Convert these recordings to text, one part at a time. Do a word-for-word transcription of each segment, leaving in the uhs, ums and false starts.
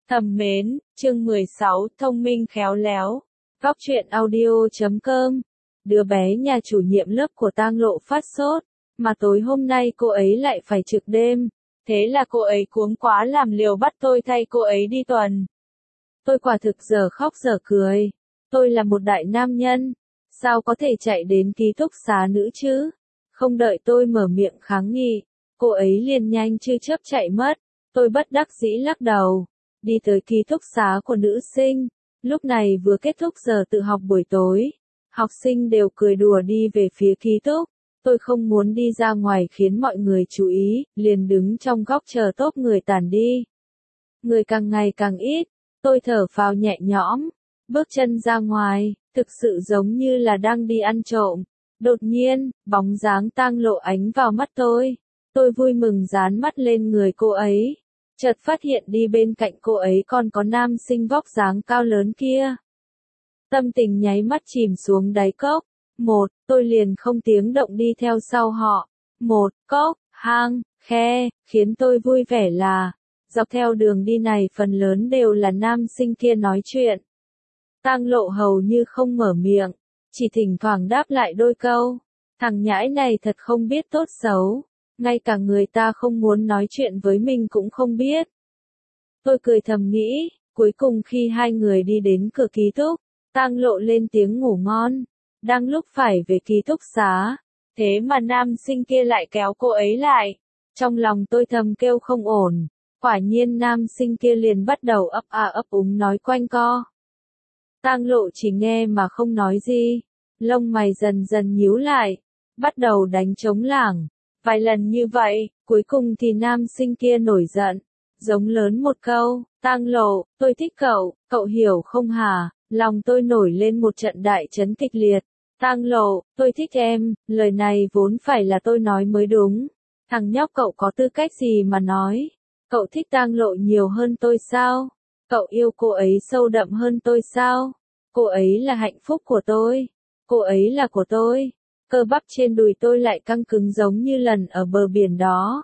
Thầm mến, chương mười sáu, thông minh khéo léo. Góc truyện audio chấm com. Đứa bé nhà chủ nhiệm lớp của Tang Lộ phát sốt, mà tối hôm nay cô ấy lại phải trực đêm. Thế là cô ấy cuống quá làm liều bắt tôi thay cô ấy đi tuần. Tôi quả thực giờ khóc giờ cười. Tôi là một đại nam nhân, sao có thể chạy đến ký túc xá nữ chứ? Không đợi tôi mở miệng kháng nghị, cô ấy liền nhanh như chớp chạy mất. Tôi bất đắc dĩ lắc đầu, đi tới ký túc xá của nữ sinh. Lúc này vừa kết thúc giờ tự học buổi tối, học sinh đều cười đùa đi về phía ký túc. Tôi không muốn đi ra ngoài khiến mọi người chú ý, liền đứng trong góc chờ tốp người tản đi. Người càng ngày càng ít, tôi thở phào nhẹ nhõm, bước chân ra ngoài, thực sự giống như là đang đi ăn trộm. Đột nhiên, bóng dáng Tang Lộ ánh vào mắt tôi. Tôi vui mừng dán mắt lên người cô ấy. Chợt phát hiện đi bên cạnh cô ấy còn có nam sinh vóc dáng cao lớn kia. Tâm tình nháy mắt chìm xuống đáy cốc. Một, tôi liền không tiếng động đi theo sau họ. Một, cốc, hang, khe, khiến tôi vui vẻ là, dọc theo đường đi này phần lớn đều là nam sinh kia nói chuyện. Tang Lộ hầu như không mở miệng, chỉ thỉnh thoảng đáp lại đôi câu. Thằng nhãi này thật không biết tốt xấu, ngay cả người ta không muốn nói chuyện với mình cũng không biết. Tôi cười thầm nghĩ, cuối cùng khi hai người đi đến cửa ký túc, Tang Lộ lên tiếng ngủ ngon. Đang lúc phải về ký túc xá, thế mà nam sinh kia lại kéo cô ấy lại. Trong lòng tôi thầm kêu không ổn, quả nhiên nam sinh kia liền bắt đầu ấp a ấp úng nói quanh co. Tang Lộ chỉ nghe mà không nói gì, lông mày dần dần nhíu lại, bắt đầu đánh trống lảng. Vài lần như vậy, cuối cùng thì nam sinh kia nổi giận, giống lớn một câu, Tang Lộ, tôi thích cậu, cậu hiểu không hả? Lòng tôi nổi lên một trận đại chấn kịch liệt. Tang Lộ, tôi thích em, lời này vốn phải là tôi nói mới đúng. Thằng nhóc cậu có tư cách gì mà nói? Cậu thích Tang Lộ nhiều hơn tôi sao? Cậu yêu cô ấy sâu đậm hơn tôi sao? Cô ấy là hạnh phúc của tôi. Cô ấy là của tôi. Cơ bắp trên đùi tôi lại căng cứng giống như lần ở bờ biển đó.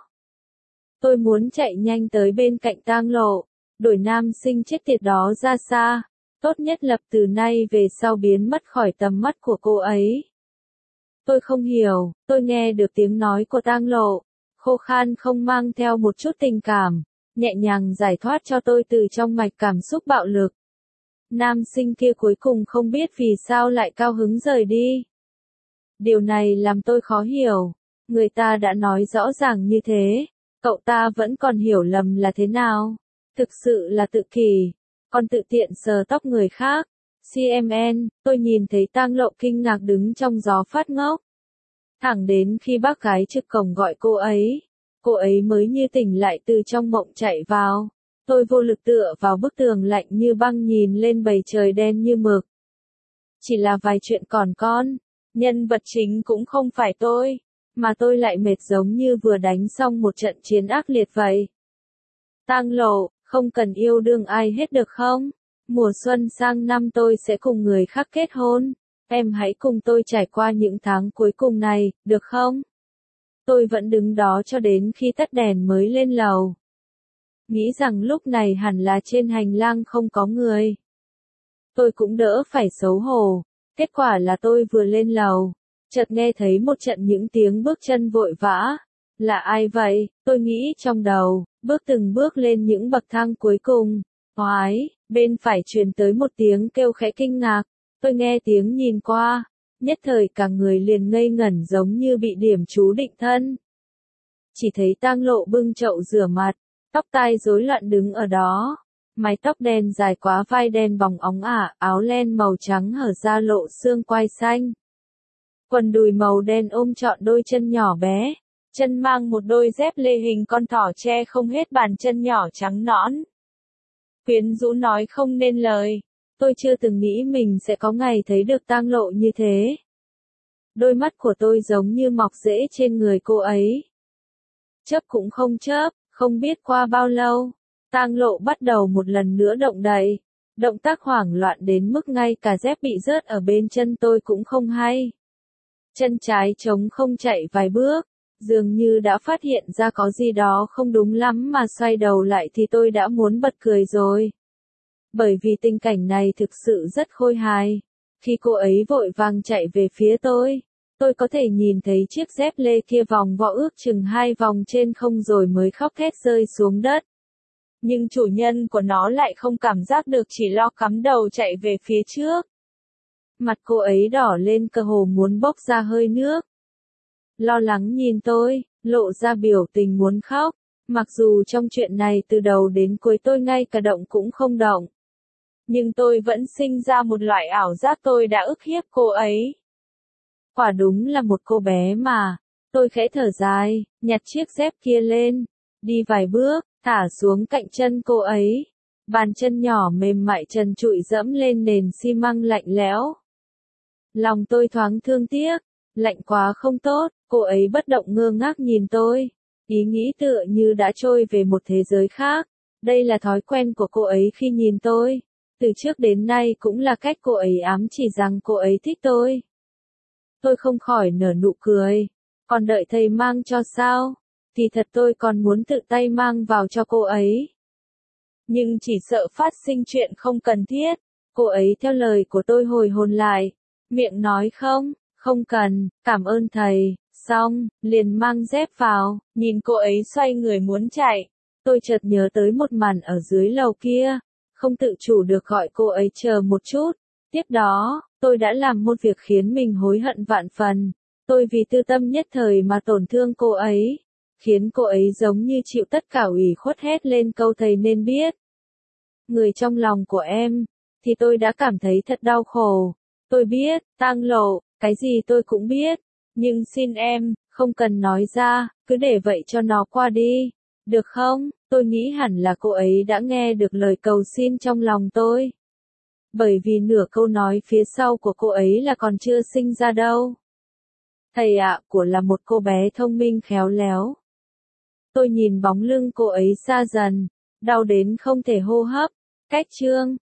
Tôi muốn chạy nhanh tới bên cạnh Tang Lộ, đuổi nam sinh chết tiệt đó ra xa. Tốt nhất lập từ nay về sau biến mất khỏi tầm mắt của cô ấy. Tôi không hiểu, tôi nghe được tiếng nói của Tang Lộ, khô khan không mang theo một chút tình cảm, nhẹ nhàng giải thoát cho tôi từ trong mạch cảm xúc bạo lực. Nam sinh kia cuối cùng không biết vì sao lại cao hứng rời đi. Điều này làm tôi khó hiểu, người ta đã nói rõ ràng như thế, cậu ta vẫn còn hiểu lầm là thế nào? Thực sự là tự kỷ. Còn tự tiện sờ tóc người khác. xê em en, tôi nhìn thấy Tang Lộ kinh ngạc đứng trong gió phát ngốc. Thẳng đến khi bác gái trực cổng gọi cô ấy, cô ấy mới như tỉnh lại từ trong mộng chạy vào. Tôi vô lực tựa vào bức tường lạnh như băng nhìn lên bầu trời đen như mực. Chỉ là vài chuyện còn con, nhân vật chính cũng không phải tôi, mà tôi lại mệt giống như vừa đánh xong một trận chiến ác liệt vậy. Tang Lộ, không cần yêu đương ai hết được không? Mùa xuân sang năm tôi sẽ cùng người khác kết hôn. Em hãy cùng tôi trải qua những tháng cuối cùng này, được không? Tôi vẫn đứng đó cho đến khi tắt đèn mới lên lầu. Nghĩ rằng lúc này hẳn là trên hành lang không có người. Tôi cũng đỡ phải xấu hổ. Kết quả là tôi vừa lên lầu, chợt nghe thấy một trận những tiếng bước chân vội vã. Là ai vậy? Tôi nghĩ trong đầu, bước từng bước lên những bậc thang cuối cùng. Oái, bên phải truyền tới một tiếng kêu khẽ kinh ngạc. Tôi nghe tiếng nhìn qua, nhất thời cả người liền ngây ngẩn giống như bị điểm chú định thân. Chỉ thấy Tang Lộ bưng chậu rửa mặt, tóc tai rối loạn đứng ở đó. Mái tóc đen dài quá vai đen bóng óng ả, áo len màu trắng hở ra lộ xương quai xanh. Quần đùi màu đen ôm trọn đôi chân nhỏ bé. Chân mang một đôi dép lê hình con thỏ che không hết bàn chân nhỏ trắng nõn. Quyến rũ nói không nên lời. Tôi chưa từng nghĩ mình sẽ có ngày thấy được Tang Lộ như thế. Đôi mắt của tôi giống như mọc rễ trên người cô ấy. Chớp cũng không chớp, không biết qua bao lâu, Tang Lộ bắt đầu một lần nữa động đậy. Động tác hoảng loạn đến mức ngay cả dép bị rớt ở bên chân tôi cũng không hay. Chân trái trống không chạy vài bước. Dường như đã phát hiện ra có gì đó không đúng lắm mà xoay đầu lại thì tôi đã muốn bật cười rồi. Bởi vì tình cảnh này thực sự rất khôi hài. Khi cô ấy vội vàng chạy về phía tôi, tôi có thể nhìn thấy chiếc dép lê kia vòng vo ước chừng hai vòng trên không rồi mới khóc thét rơi xuống đất. Nhưng chủ nhân của nó lại không cảm giác được, chỉ lo cắm đầu chạy về phía trước. Mặt cô ấy đỏ lên cơ hồ muốn bốc ra hơi nước. Lo lắng nhìn tôi, lộ ra biểu tình muốn khóc. Mặc dù trong chuyện này từ đầu đến cuối tôi ngay cả động cũng không động. Nhưng tôi vẫn sinh ra một loại ảo giác tôi đã ức hiếp cô ấy. Quả đúng là một cô bé mà. Tôi khẽ thở dài, nhặt chiếc dép kia lên, đi vài bước, thả xuống cạnh chân cô ấy. Bàn chân nhỏ mềm mại trần trụi dẫm lên nền xi măng lạnh lẽo. Lòng tôi thoáng thương tiếc, lạnh quá không tốt, cô ấy bất động ngơ ngác nhìn tôi. Ý nghĩ tựa như đã trôi về một thế giới khác. Đây là thói quen của cô ấy khi nhìn tôi. Từ trước đến nay cũng là cách cô ấy ám chỉ rằng cô ấy thích tôi. Tôi không khỏi nở nụ cười. Còn đợi thầy mang cho sao? Thì thật tôi còn muốn tự tay mang vào cho cô ấy. Nhưng chỉ sợ phát sinh chuyện không cần thiết. Cô ấy theo lời của tôi hồi hồn lại. Miệng nói không, không cần, cảm ơn thầy. Xong, liền mang dép vào, nhìn cô ấy xoay người muốn chạy. Tôi chợt nhớ tới một màn ở dưới lầu kia. Không tự chủ được gọi cô ấy chờ một chút. Tiếp đó, tôi đã làm một việc khiến mình hối hận vạn phần. Tôi vì tư tâm nhất thời mà tổn thương cô ấy. Khiến cô ấy giống như chịu tất cả ủy khuất hét lên câu thầy nên biết. Người trong lòng của em, thì tôi đã cảm thấy thật đau khổ. Tôi biết, Tang Lộ, cái gì tôi cũng biết. Nhưng xin em, không cần nói ra, cứ để vậy cho nó qua đi. Được không? Tôi nghĩ hẳn là cô ấy đã nghe được lời cầu xin trong lòng tôi. Bởi vì nửa câu nói phía sau của cô ấy là còn chưa sinh ra đâu. Thầy ạ, của là một cô bé thông minh khéo léo. Tôi nhìn bóng lưng cô ấy xa dần, đau đến không thể hô hấp. Cách chương